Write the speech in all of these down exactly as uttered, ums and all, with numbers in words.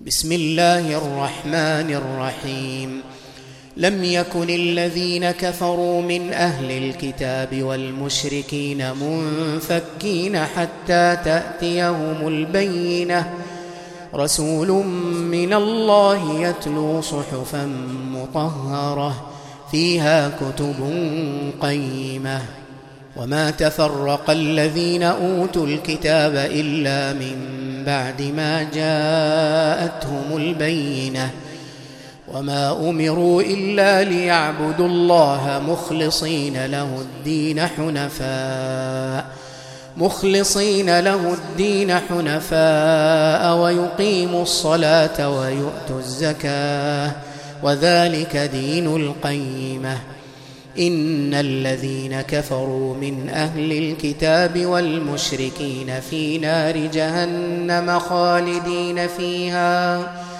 بسم الله الرحمن الرحيم. لم يكن الذين كفروا من أهل الكتاب والمشركين منفكين حتى تأتيهم البينة، رسول من الله يتلو صحفا مطهرة فيها كتب قيمة. وما تفرق الذين أوتوا الكتاب إلا من بعد ما جاءتهم البينة، وما أمروا إلا ليعبدوا الله مخلصين له الدين حنفاء مخلصين له الدين حنفاء ويقيموا الصلاة ويؤتوا الزكاة وذلك دين القيمة. إن الذين كفروا من أهل الكتاب والمشركين في نار جهنم خالدين فيها،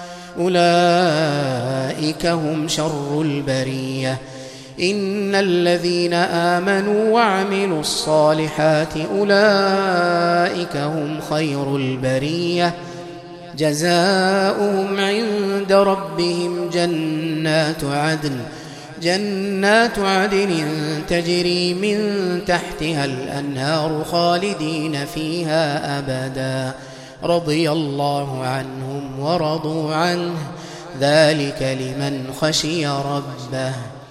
أولئك هم شر البرية. إن الذين آمنوا وعملوا الصالحات أولئك هم خير البرية، جزاؤهم عند ربهم جنات عدن جنات عدن تجري من تحتها الأنهار خالدين فيها أبدا، رضي الله عنهم ورضوا عنه، ذلك لمن خشي ربه.